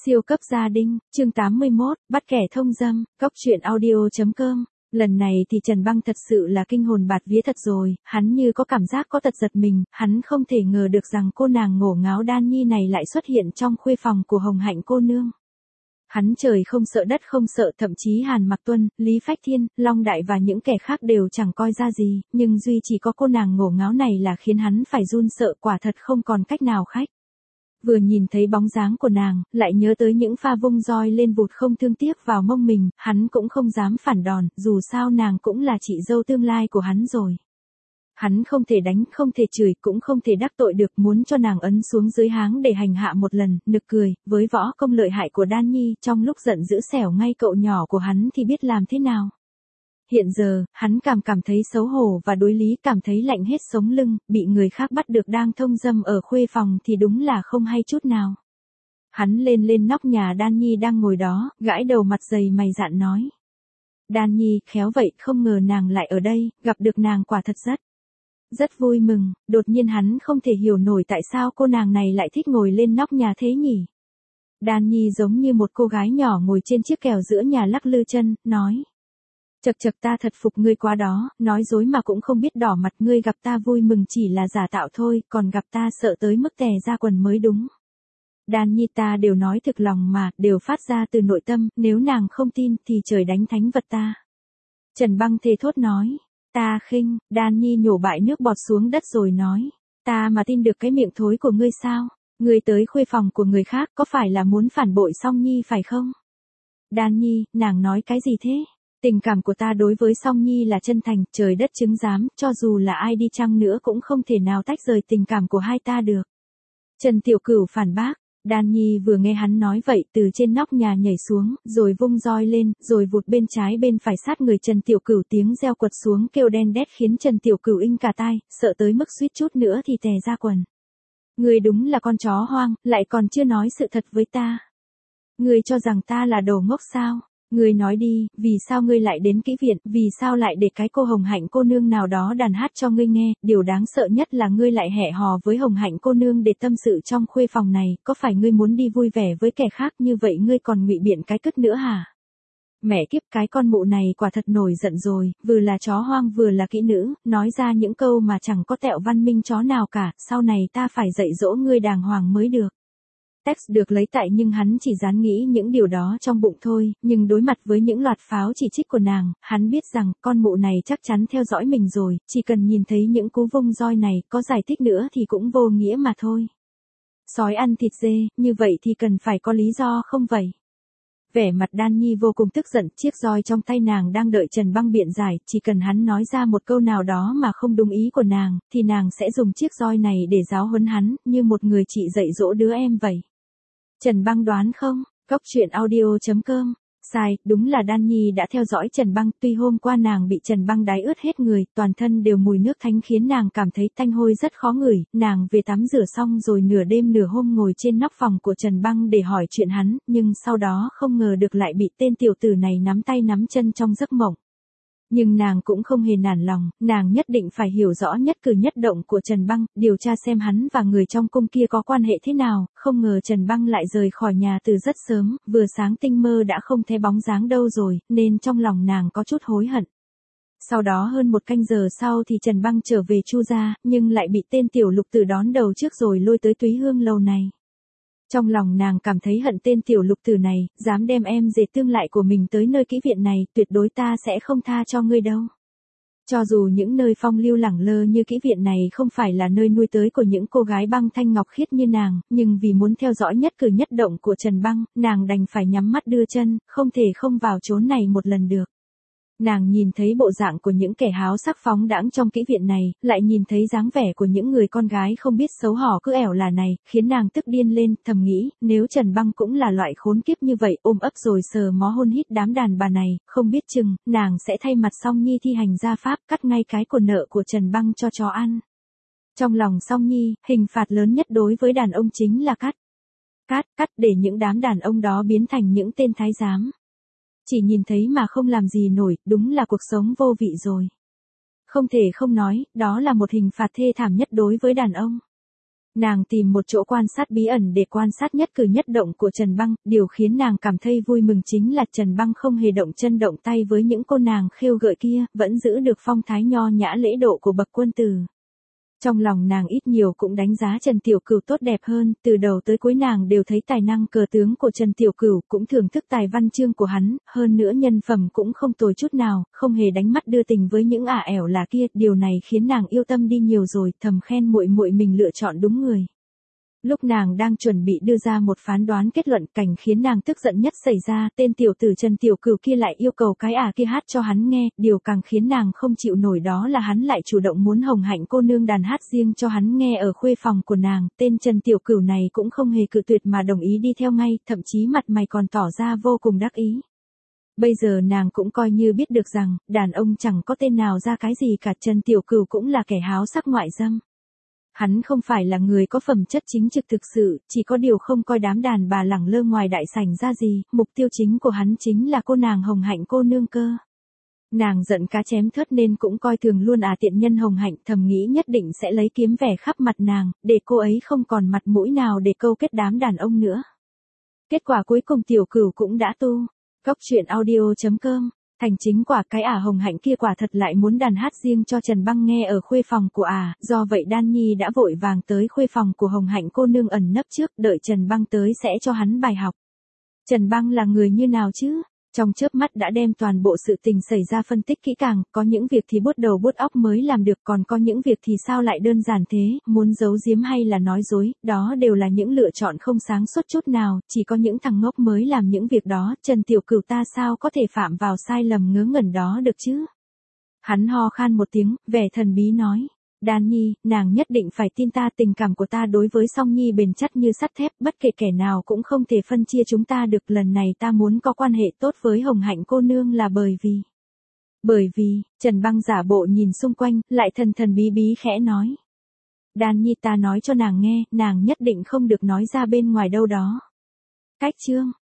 Siêu cấp gia đình, chương 81, bắt kẻ thông dâm, cóc truyện audio.com. Lần này thì Trần Băng thật sự là kinh hồn bạt vía thật rồi, hắn như có cảm giác có tật giật mình, hắn không thể ngờ được rằng cô nàng ngổ ngáo Đan Nhi này lại xuất hiện trong khuê phòng của Hồng Hạnh cô nương. Hắn trời không sợ đất không sợ, thậm chí Hàn Mặc Tuân, Lý Phách Thiên, Long Đại và những kẻ khác đều chẳng coi ra gì, nhưng duy chỉ có cô nàng ngổ ngáo này là khiến hắn phải run sợ, quả thật không còn cách nào khác. Vừa nhìn thấy bóng dáng của nàng, lại nhớ tới những pha vung roi lên vụt không thương tiếc vào mông mình, hắn cũng không dám phản đòn, dù sao nàng cũng là chị dâu tương lai của hắn rồi. Hắn không thể đánh, không thể chửi, cũng không thể đắc tội được, muốn cho nàng ấn xuống dưới háng để hành hạ một lần, nực cười, với võ công lợi hại của Đan Nhi, trong lúc giận dữ xẻo ngay cậu nhỏ của hắn thì biết làm thế nào. Hiện giờ, hắn cảm thấy xấu hổ và đối lý, cảm thấy lạnh hết sống lưng, bị người khác bắt được đang thông dâm ở khuê phòng thì đúng là không hay chút nào. Hắn lên nóc nhà Đan Nhi đang ngồi đó, gãi đầu mặt dày mày dạn nói. Đan Nhi, khéo vậy, không ngờ nàng lại ở đây, gặp được nàng quả thật rất vui mừng, đột nhiên hắn không thể hiểu nổi tại sao cô nàng này lại thích ngồi lên nóc nhà thế nhỉ. Đan Nhi giống như một cô gái nhỏ ngồi trên chiếc kèo giữa nhà lắc lư chân, nói. Chật ta thật phục ngươi quá đó, nói dối mà cũng không biết đỏ mặt, ngươi gặp ta vui mừng chỉ là giả tạo thôi, còn gặp ta sợ tới mức tè ra quần mới đúng. Đan Nhi, ta đều nói thực lòng mà, đều phát ra từ nội tâm, nếu nàng không tin thì trời đánh thánh vật ta. Trần Băng thề thốt nói, ta khinh. Đan Nhi nhổ bãi nước bọt xuống đất rồi nói, ta mà tin được cái miệng thối của ngươi sao? Ngươi tới khuê phòng của người khác có phải là muốn phản bội Song Nhi phải không? Đan Nhi, nàng nói cái gì thế? Tình cảm của ta đối với Song Nhi là chân thành, trời đất chứng giám, cho dù là ai đi chăng nữa cũng không thể nào tách rời tình cảm của hai ta được. Trần Tiểu Cửu phản bác. Đan Nhi vừa nghe hắn nói vậy, từ trên nóc nhà nhảy xuống, rồi vung roi lên, rồi vụt bên trái bên phải sát người Trần Tiểu Cửu, tiếng reo quật xuống kêu đen đét khiến Trần Tiểu Cửu inh cả tai, sợ tới mức suýt chút nữa thì tè ra quần. Ngươi đúng là con chó hoang, lại còn chưa nói sự thật với ta. Ngươi cho rằng ta là đồ ngốc sao? Ngươi nói đi, vì sao ngươi lại đến kỹ viện, vì sao lại để cái cô Hồng Hạnh cô nương nào đó đàn hát cho ngươi nghe, điều đáng sợ nhất là ngươi lại hẹn hò với Hồng Hạnh cô nương để tâm sự trong khuê phòng này, có phải ngươi muốn đi vui vẻ với kẻ khác như vậy ngươi còn ngụy biện cái cứt nữa hả? Mẹ kiếp, cái con mụ này quả thật nổi giận rồi, vừa là chó hoang vừa là kỹ nữ, nói ra những câu mà chẳng có tẹo văn minh chó nào cả, sau này ta phải dạy dỗ ngươi đàng hoàng mới được. Text được lấy tại nhưng hắn chỉ dán nghĩ những điều đó trong bụng thôi, nhưng đối mặt với những loạt pháo chỉ trích của nàng, hắn biết rằng con mụ này chắc chắn theo dõi mình rồi, chỉ cần nhìn thấy những cú vung roi này, có giải thích nữa thì cũng vô nghĩa mà thôi. Sói ăn thịt dê, như vậy thì cần phải có lý do không vậy? Vẻ mặt Đan Nhi vô cùng tức giận, chiếc roi trong tay nàng đang đợi Trần Băng biện giải, chỉ cần hắn nói ra một câu nào đó mà không đúng ý của nàng, thì nàng sẽ dùng chiếc roi này để giáo huấn hắn, như một người chị dạy dỗ đứa em vậy. Trần Băng đoán không? Cóc truyện audio.com. Sai, đúng là Đan Nhi đã theo dõi Trần Băng, tuy hôm qua nàng bị Trần Băng đái ướt hết người, toàn thân đều mùi nước thánh khiến nàng cảm thấy tanh hôi rất khó ngửi, nàng về tắm rửa xong rồi nửa đêm nửa hôm ngồi trên nóc phòng của Trần Băng để hỏi chuyện hắn, nhưng sau đó không ngờ được lại bị tên tiểu tử này nắm tay nắm chân trong giấc mộng. Nhưng nàng cũng không hề nản lòng, nàng nhất định phải hiểu rõ nhất cử nhất động của Trần Băng, điều tra xem hắn và người trong cung kia có quan hệ thế nào, không ngờ Trần Băng lại rời khỏi nhà từ rất sớm, vừa sáng tinh mơ đã không thấy bóng dáng đâu rồi, nên trong lòng nàng có chút hối hận. Sau đó hơn một canh giờ sau thì Trần Băng trở về Chu gia, nhưng lại bị tên tiểu lục tử đón đầu trước rồi lôi tới Túy Hương lầu này. Trong lòng nàng cảm thấy hận tên tiểu lục tử này, dám đem em dệt tương lại của mình tới nơi kỹ viện này, tuyệt đối ta sẽ không tha cho ngươi đâu. Cho dù những nơi phong lưu lẳng lơ như kỹ viện này không phải là nơi nuôi tới của những cô gái băng thanh ngọc khiết như nàng, nhưng vì muốn theo dõi nhất cử nhất động của Trần Băng, nàng đành phải nhắm mắt đưa chân, không thể không vào chốn này một lần được. Nàng nhìn thấy bộ dạng của những kẻ háo sắc phóng đãng trong kỹ viện này, lại nhìn thấy dáng vẻ của những người con gái không biết xấu hổ cứ ẻo là này, khiến nàng tức điên lên, thầm nghĩ, nếu Trần Băng cũng là loại khốn kiếp như vậy, ôm ấp rồi sờ mó hôn hít đám đàn bà này, không biết chừng, nàng sẽ thay mặt Song Nhi thi hành gia pháp, cắt ngay cái của nợ của Trần Băng cho chó ăn. Trong lòng Song Nhi, hình phạt lớn nhất đối với đàn ông chính là cắt để những đám đàn ông đó biến thành những tên thái giám. Chỉ nhìn thấy mà không làm gì nổi, đúng là cuộc sống vô vị rồi. Không thể không nói, đó là một hình phạt thê thảm nhất đối với đàn ông. Nàng tìm một chỗ quan sát bí ẩn để quan sát nhất cử nhất động của Trần Băng, điều khiến nàng cảm thấy vui mừng chính là Trần Băng không hề động chân động tay với những cô nàng khêu gợi kia, vẫn giữ được phong thái nho nhã lễ độ của bậc quân tử. Trong lòng nàng ít nhiều cũng đánh giá Trần Tiểu Cửu tốt đẹp hơn, từ đầu tới cuối nàng đều thấy tài năng cờ tướng của Trần Tiểu Cửu, cũng thưởng thức tài văn chương của hắn, hơn nữa nhân phẩm cũng không tồi chút nào, không hề đánh mắt đưa tình với những ả ẻo là kia, điều này khiến nàng yêu tâm đi nhiều rồi, thầm khen muội muội mình lựa chọn đúng người. Lúc nàng đang chuẩn bị đưa ra một phán đoán kết luận, cảnh khiến nàng tức giận nhất xảy ra, tên tiểu tử Trần Tiểu Cửu kia lại yêu cầu cái kia hát cho hắn nghe, điều càng khiến nàng không chịu nổi đó là hắn lại chủ động muốn Hồng Hạnh cô nương đàn hát riêng cho hắn nghe ở khuê phòng của nàng, tên Trần Tiểu Cửu này cũng không hề cự tuyệt mà đồng ý đi theo ngay, thậm chí mặt mày còn tỏ ra vô cùng đắc ý. Bây giờ nàng cũng coi như biết được rằng, đàn ông chẳng có tên nào ra cái gì cả, Trần Tiểu Cửu cũng là kẻ háo sắc ngoại dâm. Hắn không phải là người có phẩm chất chính trực thực sự, chỉ có điều không coi đám đàn bà lẳng lơ ngoài đại sảnh ra gì, mục tiêu chính của hắn chính là cô nàng Hồng Hạnh cô nương cơ. Nàng giận cá chém thớt nên cũng coi thường luôn tiện nhân Hồng Hạnh, thầm nghĩ nhất định sẽ lấy kiếm vẻ khắp mặt nàng, để cô ấy không còn mặt mũi nào để câu kết đám đàn ông nữa. Kết quả cuối cùng Tiểu Cửu cũng đã tu. Góc truyện audio.com thành chính quả cái Hồng Hạnh kia quả thật lại muốn đàn hát riêng cho Trần Băng nghe ở khuê phòng của do vậy Đan Nhi đã vội vàng tới khuê phòng của Hồng Hạnh cô nương ẩn nấp trước, đợi Trần Băng tới sẽ cho hắn bài học. Trần Băng là người như nào chứ? Trong chớp mắt đã đem toàn bộ sự tình xảy ra phân tích kỹ càng, có những việc thì buốt đầu buốt óc mới làm được, còn có những việc thì sao lại đơn giản thế, muốn giấu giếm hay là nói dối, đó đều là những lựa chọn không sáng suốt chút nào, chỉ có những thằng ngốc mới làm những việc đó, Trần Tiểu Cửu ta sao có thể phạm vào sai lầm ngớ ngẩn đó được chứ? Hắn ho khan một tiếng, vẻ thần bí nói. Đan Nhi, nàng nhất định phải tin ta, tình cảm của ta đối với Song Nhi bền chắc như sắt thép, bất kể kẻ nào cũng không thể phân chia chúng ta được, lần này ta muốn có quan hệ tốt với Hồng Hạnh cô nương là bởi vì, Trần Băng giả bộ nhìn xung quanh, lại thần thần bí bí khẽ nói. Đan Nhi ta nói cho nàng nghe, nàng nhất định không được nói ra bên ngoài đâu đó. Cách chương